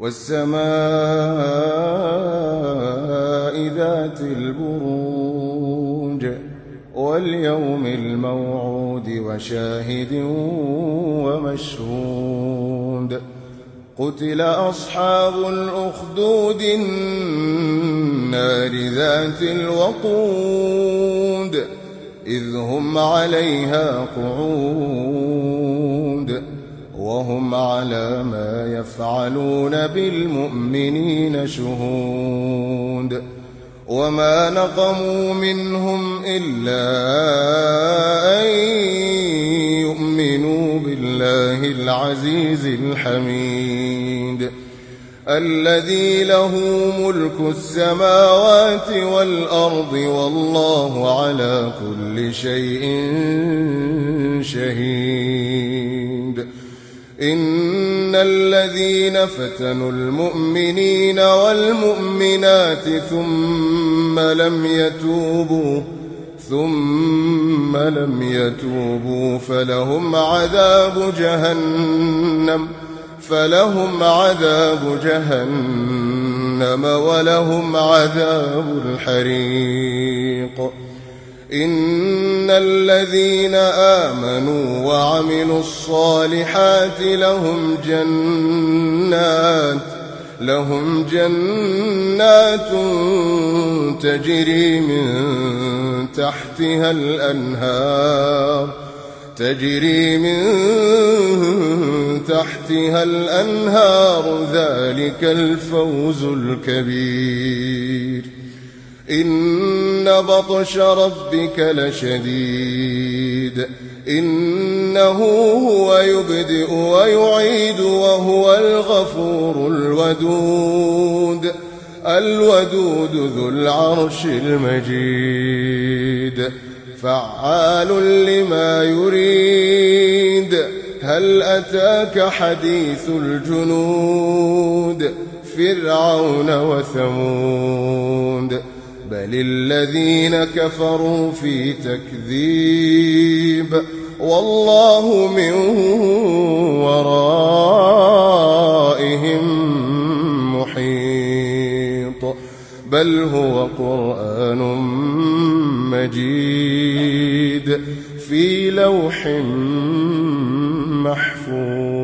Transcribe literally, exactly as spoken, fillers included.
والسماء ذات البروج واليوم الموعود وشاهد ومشهود قتل أصحاب الأخدود النار ذات الوقود إذ هم عليها قعود وهم على ما يفعلون بالمؤمنين شهود وما نقموا منهم إلا أن يؤمنوا بالله العزيز الحميد الذي له ملك السماوات والأرض والله على كل شيء شهيد إن الذين فتنوا المؤمنين والمؤمنات ثم لم يتوبوا ثم لم يتوبوا فلهم عذاب جهنم فلهم عذاب جهنم ولهم عذاب الحريق إن الذين آمنوا وعملوا الصالحات لهم جنات لهم جنات تجري من تحتها الأنهار تجري من تحتها الأنهار ذلك الفوز الكبير إن بطش ربك لشديد إنه هو يبدئ ويعيد وهو الغفور الودود الودود ذو العرش المجيد فعال لما يريد هل أتاك حديث الجنود فرعون وثمود بل الذين كفروا في تكذيب والله من ورائهم محيط بل هو قرآن مجيد في لوح محفوظ.